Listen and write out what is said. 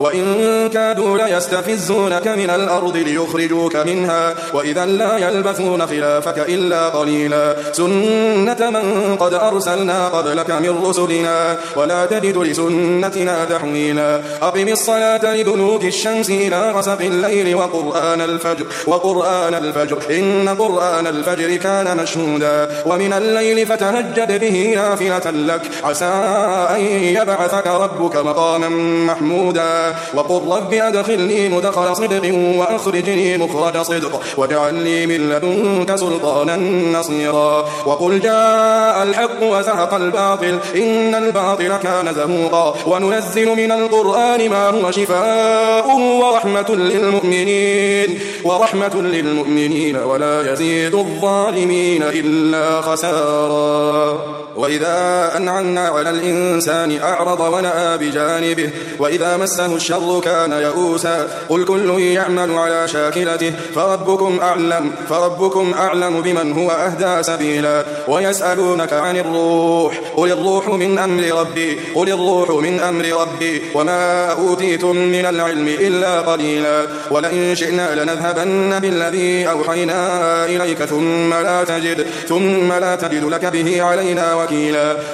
وإن كادوا ليستفزونك من الأرض ليخرجوك منها وإذا لا يلبثون خلافك إلا قليلا سنة من قد أرسلنا قبلك من رسلنا ولا تجد لسنتنا تحويلا أقم الصلاة لدلوك الشمس إلى غسق الليل وقرآن الفجر إن قرآن الفجر كان مشهودا ومن الليل فتهجد به نافلة لك عسى أن يبعثك ربك مقاما محمودا وقل رب أدخلني مدخل صدق وأخرجني مخرج صدق واجعل لي من لدنك سلطانا نصيرا وقل جاء الحق وزهق الباطل إن الباطل كان زهوقا وننزل من القرآن ما هو شفاء ورحمة للمؤمنين ولا يزيد الظالمين إلا خسارا وإذا أنعمنا على الإنسان أعرض ونأى بجانبه وإذا مسه الشر كان يئوسا قل كل يعمل على شاكلته فربكم أعلم بمن هو أهدى سبيلا ويسألونك عن الروح قل الروح من أمر ربي وما أوتيتم من العلم إلا قليلا ولئن شئنا لنذهبن بالذي أوحينا إليك ثم لا تجد لك به علينا وكيلا